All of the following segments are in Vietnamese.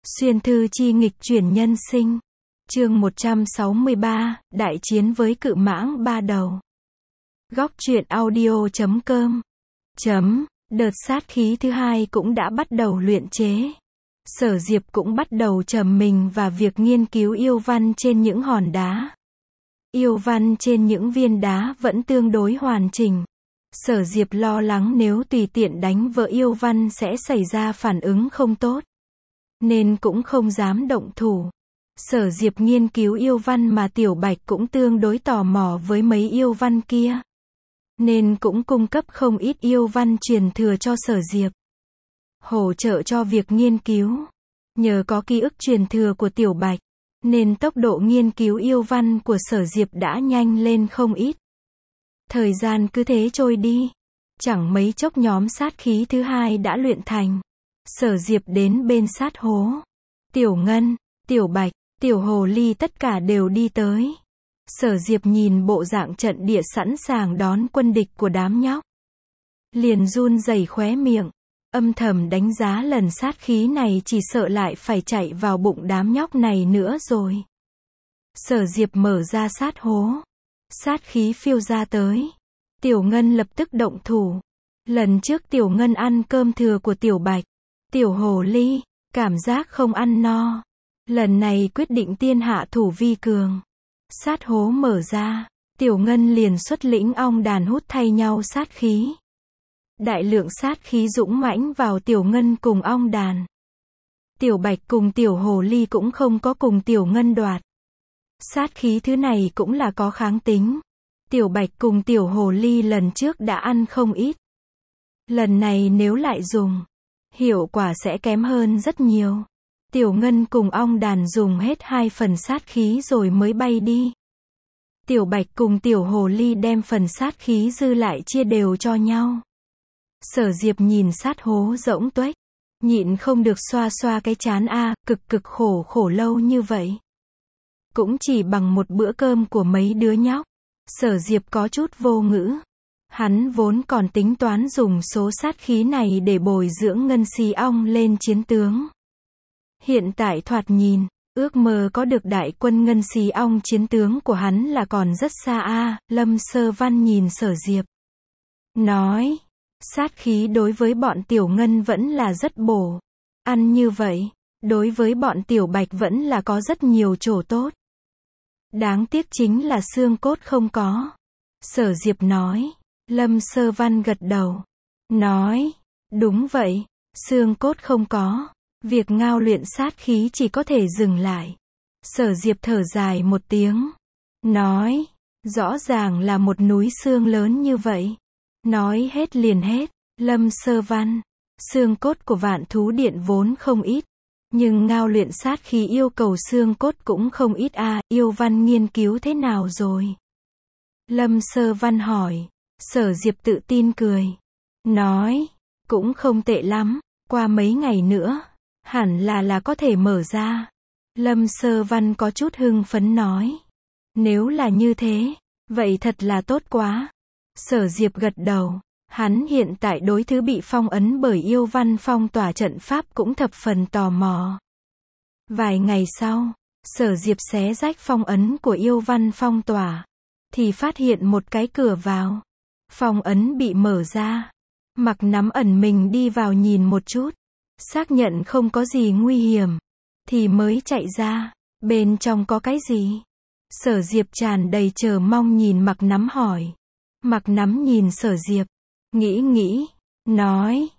Xuyên thư chi nghịch chuyển nhân sinh. Chương 163, Đại chiến với cự mãng ba đầu. Góc truyện audio.com. Đợt sát khí thứ hai cũng đã bắt đầu luyện chế. Sở Diệp cũng bắt đầu trầm mình vào việc nghiên cứu yêu văn trên những hòn đá. Yêu văn trên những viên đá vẫn tương đối hoàn chỉnh. Sở Diệp lo lắng nếu tùy tiện đánh vỡ yêu văn sẽ xảy ra phản ứng không tốt, nên cũng không dám động thủ. Sở Diệp nghiên cứu yêu văn mà Tiểu Bạch cũng tương đối tò mò với mấy yêu văn kia, nên cũng cung cấp không ít yêu văn truyền thừa cho Sở Diệp, hỗ trợ cho việc nghiên cứu. Nhờ có ký ức truyền thừa của Tiểu Bạch, nên tốc độ nghiên cứu yêu văn của Sở Diệp đã nhanh lên không ít. Thời gian cứ thế trôi đi, chẳng mấy chốc nhóm sát khí thứ hai đã luyện thành. Sở Diệp đến bên sát hố. Tiểu Ngân, Tiểu Bạch, Tiểu Hồ Ly tất cả đều đi tới. Sở Diệp nhìn bộ dạng trận địa sẵn sàng đón quân địch của đám nhóc, liền run rẩy khóe miệng, âm thầm đánh giá lần sát khí này chỉ sợ lại phải chạy vào bụng đám nhóc này nữa rồi. Sở Diệp mở ra sát hố, sát khí phiêu ra tới. Tiểu Ngân lập tức động thủ. Lần trước Tiểu Ngân ăn cơm thừa của Tiểu Bạch, Tiểu Hồ Ly, cảm giác không ăn no. Lần này quyết định tiên hạ thủ vi cường. Sát hố mở ra, Tiểu Ngân liền xuất lĩnh ong đàn hút thay nhau sát khí. Đại lượng sát khí dũng mãnh vào Tiểu Ngân cùng ong đàn. Tiểu Bạch cùng Tiểu Hồ Ly cũng không có cùng Tiểu Ngân đoạt. Sát khí thứ này cũng là có kháng tính. Tiểu Bạch cùng Tiểu Hồ Ly lần trước đã ăn không ít. Lần này nếu lại dùng, hiệu quả sẽ kém hơn rất nhiều. Tiểu Ngân cùng ong đàn dùng hết 2 phần sát khí rồi mới bay đi. Tiểu Bạch cùng Tiểu Hồ Ly đem phần sát khí dư lại chia đều cho nhau. Sở Diệp nhìn sát hố rỗng tuếch, nhịn không được xoa xoa cái trán cực khổ lâu như vậy. Cũng chỉ bằng một bữa cơm của mấy đứa nhóc. Sở Diệp có chút vô ngữ. Hắn vốn còn tính toán dùng số sát khí này để bồi dưỡng ngân xí ong lên chiến tướng. Hiện tại thoạt nhìn, ước mơ có được đại quân ngân xí ong chiến tướng của hắn là còn rất xa Lâm Sơ Văn nhìn Sở Diệp, nói, sát khí đối với bọn Tiểu Ngân vẫn là rất bổ. Ăn như vậy, đối với bọn Tiểu Bạch vẫn là có rất nhiều chỗ tốt. Đáng tiếc chính là xương cốt không có. Sở Diệp nói. Lâm Sơ Văn gật đầu, nói, đúng vậy, xương cốt không có. Việc ngao luyện sát khí chỉ có thể dừng lại. Sở Diệp thở dài một tiếng, nói, rõ ràng là một núi xương lớn như vậy. Nói hết liền hết. Lâm Sơ Văn, xương cốt của Vạn Thú Điện vốn không ít, nhưng ngao luyện sát khí yêu cầu xương cốt cũng không ít yêu văn nghiên cứu thế nào rồi? Lâm Sơ Văn hỏi. Sở Diệp tự tin cười, nói, cũng không tệ lắm, qua mấy ngày nữa, hẳn là có thể mở ra. Lâm Sơ Văn có chút hưng phấn nói, nếu là như thế, vậy thật là tốt quá. Sở Diệp gật đầu, hắn hiện tại đối thứ bị phong ấn bởi yêu văn phong tỏa trận pháp cũng thập phần tò mò. Vài ngày sau, Sở Diệp xé rách phong ấn của yêu văn phong tỏa, thì phát hiện một cái cửa vào. Phong ấn bị mở ra. Mặc Nắm ẩn mình đi vào nhìn một chút, xác nhận không có gì nguy hiểm, thì mới chạy ra. Bên trong có cái gì? Sở Diệp tràn đầy chờ mong nhìn Mặc Nắm hỏi. Mặc Nắm nhìn Sở Diệp, nghĩ, nói,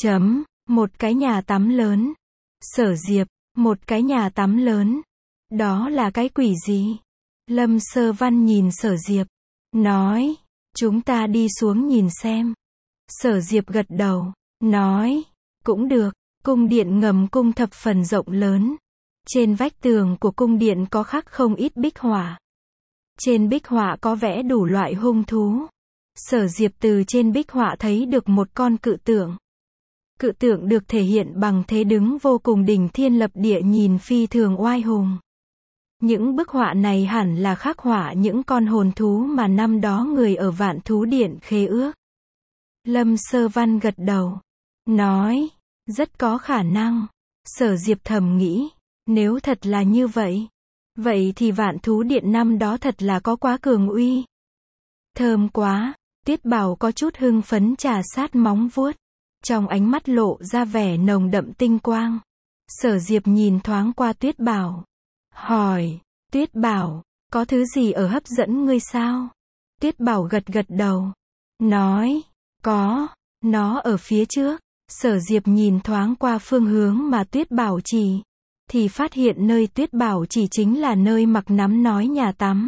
một cái nhà tắm lớn. Sở Diệp, một cái nhà tắm lớn. Đó là cái quỷ gì? Lâm Sơ Văn nhìn Sở Diệp, nói, chúng ta đi xuống nhìn xem. Sở Diệp gật đầu, nói, cũng được. Cung điện ngầm cung thập phần rộng lớn. Trên vách tường của cung điện có khắc không ít bích họa. Trên bích họa có vẽ đủ loại hung thú. Sở Diệp từ trên bích họa thấy được một con cự tượng. Cự tượng được thể hiện bằng thế đứng vô cùng đỉnh thiên lập địa, nhìn phi thường oai hùng. Những bức họa này hẳn là khắc họa những con hồn thú mà năm đó người ở Vạn Thú Điện khế ước. Lâm Sơ Văn gật đầu, nói, rất có khả năng. Sở Diệp thầm nghĩ, nếu thật là như vậy, vậy thì Vạn Thú Điện năm đó thật là có quá cường uy. Thơm quá, Tuyết Bảo có chút hưng phấn trà sát móng vuốt, trong ánh mắt lộ ra vẻ nồng đậm tinh quang. Sở Diệp nhìn thoáng qua Tuyết Bảo, hỏi, Tuyết Bảo, có thứ gì ở hấp dẫn ngươi sao? Tuyết Bảo gật gật đầu, nói, có, nó ở phía trước. Sở Diệp nhìn thoáng qua phương hướng mà Tuyết Bảo chỉ, thì phát hiện nơi Tuyết Bảo chỉ chính là nơi Mặc Nắm nói nhà tắm.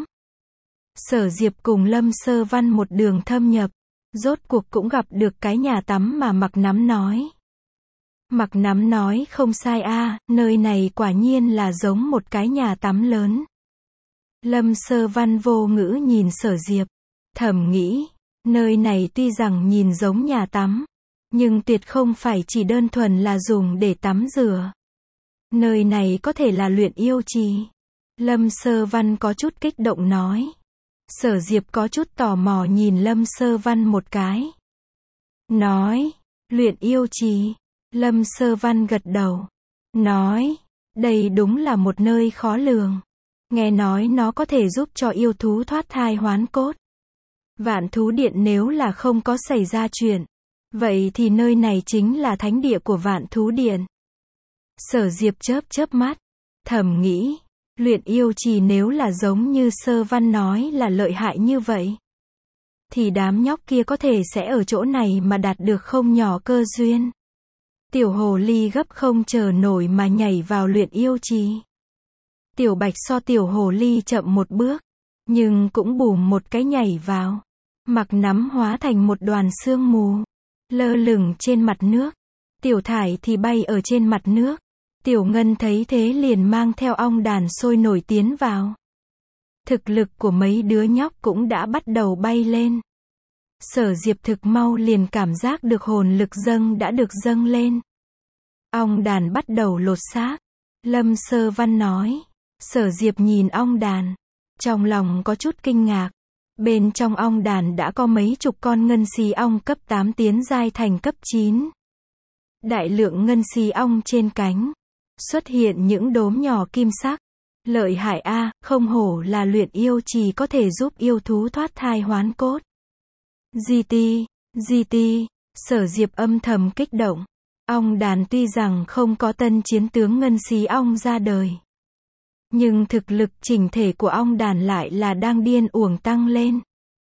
Sở Diệp cùng Lâm Sơ Văn một đường thâm nhập, rốt cuộc cũng gặp được cái nhà tắm mà Mặc Nắm nói. Mặc Nắm nói không sai a, nơi này quả nhiên là giống một cái nhà tắm lớn. Lâm Sơ Văn vô ngữ nhìn Sở Diệp, thầm nghĩ, nơi này tuy rằng nhìn giống nhà tắm, nhưng tuyệt không phải chỉ đơn thuần là dùng để tắm rửa. Nơi này có thể là luyện yêu trì. Lâm Sơ Văn có chút kích động nói. Sở Diệp có chút tò mò nhìn Lâm Sơ Văn một cái. Nói, luyện yêu trì. Lâm Sơ Văn gật đầu. Nói, đây đúng là một nơi khó lường. Nghe nói nó có thể giúp cho yêu thú thoát thai hoán cốt. Vạn Thú Điện nếu là không có xảy ra chuyện, vậy thì nơi này chính là thánh địa của Vạn Thú Điện. Sở Diệp chớp chớp mắt, thầm nghĩ, luyện yêu trì nếu là giống như Sơ Văn nói là lợi hại như vậy, thì đám nhóc kia có thể sẽ ở chỗ này mà đạt được không nhỏ cơ duyên. Tiểu hồ ly gấp không chờ nổi mà nhảy vào luyện yêu trì. Tiểu Bạch so tiểu hồ ly chậm một bước, nhưng cũng bùm một cái nhảy vào. Mặc Nắm hóa thành một đoàn sương mù, lơ lửng trên mặt nước. Tiểu Thải thì bay ở trên mặt nước. Tiểu Ngân thấy thế liền mang theo ong đàn sôi nổi tiến vào. Thực lực của mấy đứa nhóc cũng đã bắt đầu bay lên. Sở Diệp thực mau liền cảm giác được hồn lực đã được dâng lên. Ong đàn bắt đầu lột xác. Lâm Sơ Văn nói. Sở Diệp nhìn ong đàn, trong lòng có chút kinh ngạc. Bên trong ong đàn đã có mấy chục con ngân xí ong cấp 8 tiến giai thành cấp 9. Đại lượng ngân xí ong trên cánh, xuất hiện những đốm nhỏ kim sắc. Lợi hại a, không hổ là luyện yêu trì có thể giúp yêu thú thoát thai hoán cốt. GT, Sở Diệp âm thầm kích động. Ong đàn tuy rằng không có tân chiến tướng ngân xí ong ra đời, nhưng thực lực chỉnh thể của ong đàn lại là đang điên uổng tăng lên.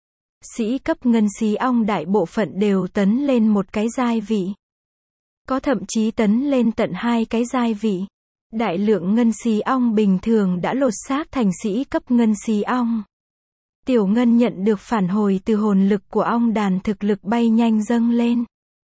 Sĩ cấp ngân xí ong đại bộ phận đều tấn lên một cái giai vị. Có thậm chí tấn lên tận 2 cái giai vị. Đại lượng ngân xí ong bình thường đã lột xác thành sĩ cấp ngân xí ong. Tiểu Ngân nhận được phản hồi từ hồn lực của ong đàn, thực lực bay nhanh dâng lên.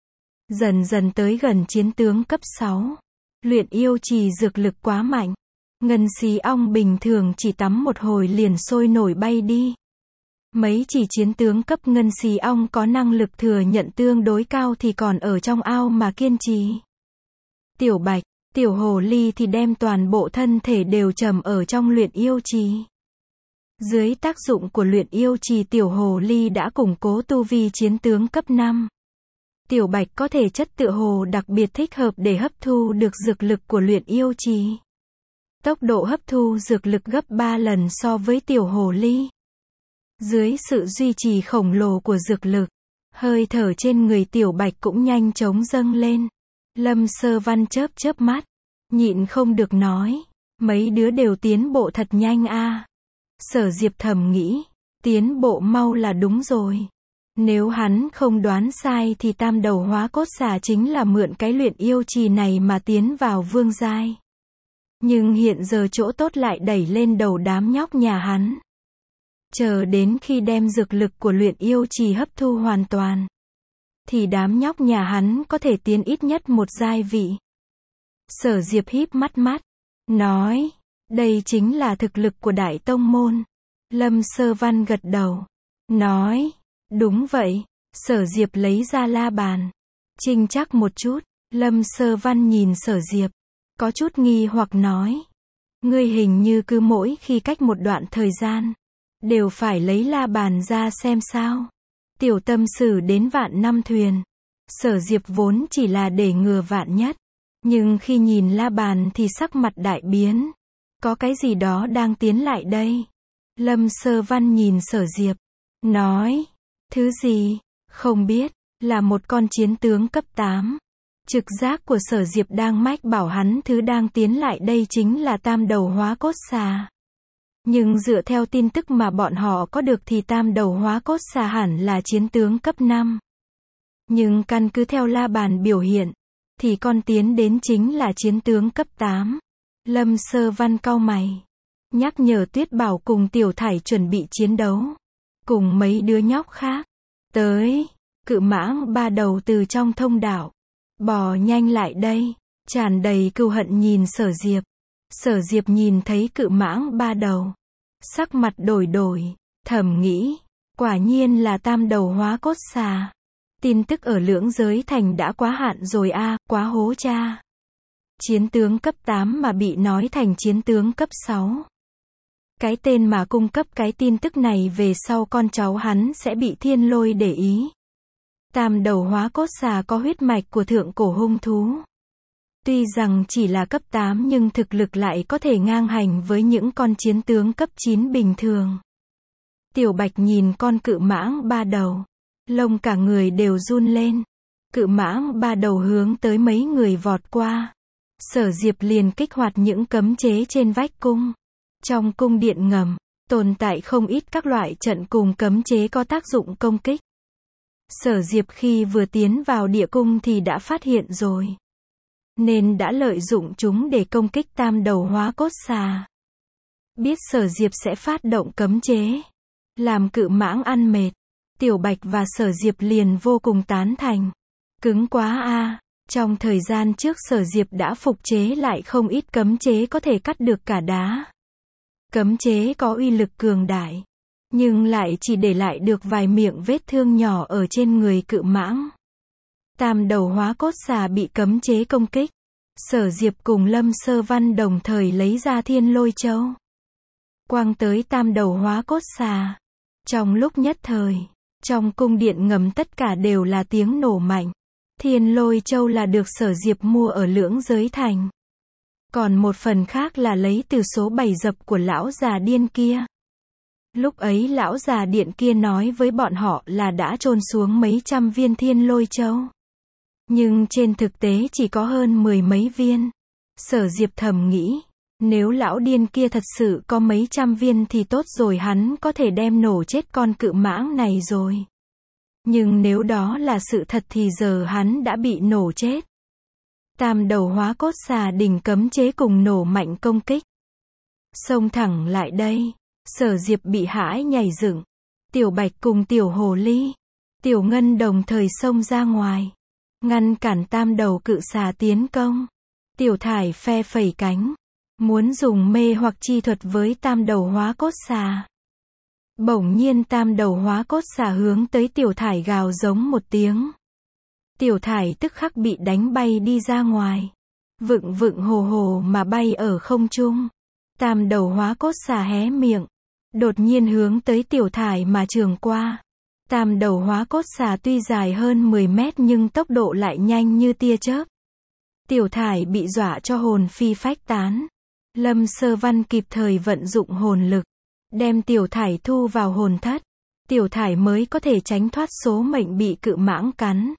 Dần dần tới gần chiến tướng cấp 6. Luyện yêu trì dược lực quá mạnh. Ngân xí ong bình thường chỉ tắm một hồi liền sôi nổi bay đi. Mấy chỉ chiến tướng cấp ngân xí ong có năng lực thừa nhận tương đối cao thì còn ở trong ao mà kiên trì. Tiểu Bạch, tiểu hồ ly thì đem toàn bộ thân thể đều trầm ở trong luyện yêu trì. Dưới tác dụng của luyện yêu trì, tiểu hồ ly đã củng cố tu vi chiến tướng cấp 5. Tiểu Bạch có thể chất tựa hồ đặc biệt thích hợp để hấp thu được dược lực của luyện yêu trì. Tốc độ hấp thu dược lực gấp 3 lần so với tiểu hồ ly. Dưới sự duy trì khổng lồ của dược lực, hơi thở trên người tiểu Bạch cũng nhanh chóng dâng lên. Lâm Sơ Văn chớp chớp mắt, nhịn không được nói, mấy đứa đều tiến bộ thật nhanh a. Sở Diệp thầm nghĩ, tiến bộ mau là đúng rồi. Nếu hắn không đoán sai thì tam đầu hóa cốt xà chính là mượn cái luyện yêu trì này mà tiến vào vương giai. Nhưng hiện giờ chỗ tốt lại đẩy lên đầu đám nhóc nhà hắn. Chờ đến khi đem dược lực của luyện yêu trì hấp thu hoàn toàn, thì đám nhóc nhà hắn có thể tiến ít nhất một giai vị. Sở Diệp híp mắt, nói, đây chính là thực lực của đại tông môn. Lâm Sơ Văn gật đầu, nói, đúng vậy. Sở Diệp lấy ra la bàn, chinh chắc một chút. Lâm Sơ Văn nhìn Sở Diệp, có chút nghi hoặc nói, ngươi hình như cứ mỗi khi cách một đoạn thời gian, đều phải lấy la bàn ra xem sao. Tiểu tâm sử đến vạn năm thuyền. Sở Diệp vốn chỉ là để ngừa vạn nhất, Nhưng khi nhìn La Bàn thì sắc mặt đại biến. Có cái gì đó đang tiến lại đây. Lâm Sơ Văn nhìn Sở Diệp. Nói. Thứ gì? Không biết. Là một con chiến tướng cấp 8. Trực giác của Sở Diệp đang mách bảo hắn thứ đang tiến lại đây chính là tam đầu hóa cốt xà. Nhưng dựa theo tin tức mà bọn họ có được thì tam đầu hóa cốt xà hẳn là chiến tướng cấp 5. Nhưng căn cứ theo La Bàn biểu hiện, thì con tiến đến chính là chiến tướng cấp 8. Lâm Sơ Văn cau mày. Nhắc nhở Tuyết Bảo cùng Tiểu Thải chuẩn bị chiến đấu. Cùng mấy đứa nhóc khác. Tới. Cự mãng 3 đầu từ trong thông đạo. Bò nhanh lại đây. Tràn đầy cừu hận nhìn Sở Diệp. Sở Diệp nhìn thấy cự mãng 3 đầu. Sắc mặt đổi. Thầm nghĩ. Quả nhiên là tam đầu hóa cốt xà. Tin tức ở Lưỡng Giới Thành đã quá hạn rồi a, quá hố cha. Chiến tướng cấp 8 mà bị nói thành chiến tướng cấp 6. Cái tên mà cung cấp cái tin tức này về sau con cháu hắn sẽ bị Thiên Lôi để ý. Tam đầu hóa cốt xà có huyết mạch của thượng cổ hung thú. Tuy rằng chỉ là cấp 8 nhưng thực lực lại có thể ngang hành với những con chiến tướng cấp 9 bình thường. Tiểu Bạch nhìn con cự mãng 3 đầu. Lông cả người đều run lên. Cự mãng 3 đầu hướng tới mấy người vọt qua. Sở Diệp liền kích hoạt những cấm chế trên vách cung. Trong cung điện ngầm, tồn tại không ít các loại trận cùng cấm chế có tác dụng công kích. Sở Diệp khi vừa tiến vào địa cung thì đã phát hiện rồi. Nên đã lợi dụng chúng để công kích tam đầu hóa cốt xà. Biết Sở Diệp sẽ phát động cấm chế. Làm cự mãng ăn mệt. Tiểu Bạch và Sở Diệp liền vô cùng tán thành. Cứng quá a. Trong thời gian trước Sở Diệp đã phục chế lại không ít cấm chế có thể cắt được cả đá. Cấm chế có uy lực cường đại. Nhưng lại chỉ để lại được vài miệng vết thương nhỏ ở trên người cự mãng. Tam đầu hóa cốt xà bị cấm chế công kích. Sở Diệp cùng Lâm Sơ Văn đồng thời lấy ra Thiên Lôi Châu. Quang tới tam đầu hóa cốt xà. Trong lúc nhất thời, trong cung điện ngầm tất cả đều là tiếng nổ mạnh. Thiên Lôi Châu là được Sở Diệp mua ở Lưỡng Giới Thành. Còn một phần khác là lấy từ số 7 dập của lão già điên kia. Lúc ấy lão già điện kia nói với bọn họ là đã chôn xuống mấy trăm viên Thiên Lôi Châu. Nhưng trên thực tế chỉ có hơn 10 mấy viên. Sở Diệp thầm nghĩ, nếu lão điên kia thật sự có mấy trăm viên thì tốt rồi, hắn có thể đem nổ chết con cự mãng này rồi. Nhưng nếu đó là sự thật thì giờ hắn đã bị nổ chết. Tam đầu hóa cốt xà đỉnh cấm chế cùng nổ mạnh công kích. Xông thẳng lại đây. Sở Diệp bị hãi nhảy dựng. Tiểu Bạch cùng Tiểu Hồ Ly, Tiểu Ngân đồng thời xông ra ngoài. Ngăn cản tam đầu cự xà tiến công. Tiểu Thải phe phẩy cánh. Muốn dùng mê hoặc chi thuật với tam đầu hóa cốt xà. Bỗng nhiên tam đầu hóa cốt xà hướng tới Tiểu Thải gào giống một tiếng. Tiểu Thải tức khắc bị đánh bay đi ra ngoài. Vựng hồ hồ mà bay ở không trung. Tam đầu hóa cốt xà hé miệng. Đột nhiên hướng tới Tiểu Thải mà trường qua. Tam đầu hóa cốt xà tuy dài hơn 10 mét nhưng tốc độ lại nhanh như tia chớp. Tiểu Thải bị dọa cho hồn phi phách tán. Lâm Sơ Văn kịp thời vận dụng hồn lực. Đem Tiểu Thải thu vào hồn thất. Tiểu Thải mới có thể tránh thoát số mệnh bị cự mãng cắn.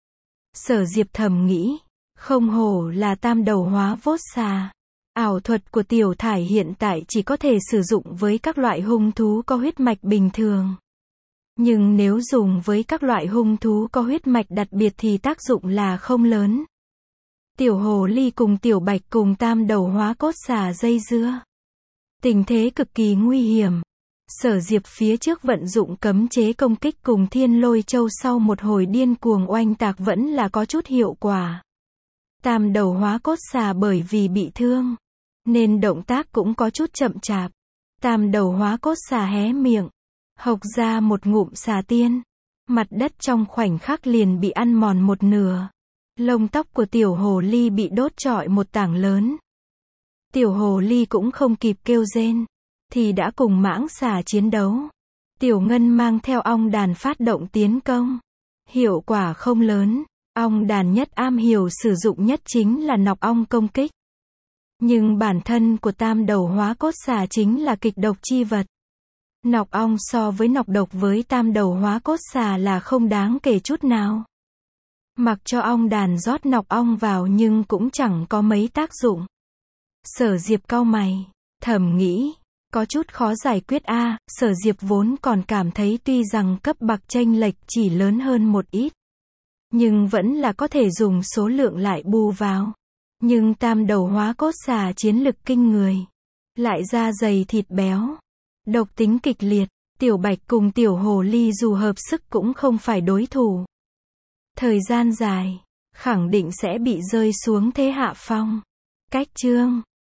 Sở Diệp thầm nghĩ. Không hổ là tam đầu hóa vốt xà. Ảo thuật của Tiểu Thải hiện tại chỉ có thể sử dụng với các loại hung thú có huyết mạch bình thường. Nhưng nếu dùng với các loại hung thú có huyết mạch đặc biệt thì tác dụng là không lớn. Tiểu Hồ Ly cùng Tiểu Bạch cùng tam đầu hóa cốt xà dây dưa. Tình thế cực kỳ nguy hiểm. Sở Diệp phía trước vận dụng cấm chế công kích cùng Thiên Lôi Châu sau một hồi điên cuồng oanh tạc vẫn là có chút hiệu quả. Tam đầu hóa cốt xà bởi vì bị thương, nên động tác cũng có chút chậm chạp. Tam đầu hóa cốt xà hé miệng, hộc ra một ngụm xà tiên. Mặt đất trong khoảnh khắc liền bị ăn mòn một nửa. Lông tóc của Tiểu Hồ Ly bị đốt trọi một tảng lớn. Tiểu Hồ Ly cũng không kịp kêu rên, thì đã cùng mãng xà chiến đấu. Tiểu Ngân mang theo ong đàn phát động tiến công. Hiệu quả không lớn, Ong đàn nhất am hiểu sử dụng nhất chính là nọc ong công kích. Nhưng bản thân của tam đầu hóa cốt xà chính là kịch độc chi vật. Nọc ong so với nọc độc với tam đầu hóa cốt xà là không đáng kể chút nào. Mặc cho ong đàn rót nọc ong vào nhưng cũng chẳng có mấy tác dụng. Sở Diệp cau mày, thầm nghĩ, có chút khó giải quyết a. Sở Diệp vốn còn cảm thấy tuy rằng cấp bậc chênh lệch chỉ lớn hơn một ít, nhưng vẫn là có thể dùng số lượng lại bù vào. Nhưng tam đầu hóa cốt xà chiến lực kinh người, lại da dày thịt béo, độc tính kịch liệt, Tiểu Bạch cùng Tiểu Hồ Ly dù hợp sức cũng không phải đối thủ. Thời gian dài, khẳng định sẽ bị rơi xuống thế hạ phong. Cách chương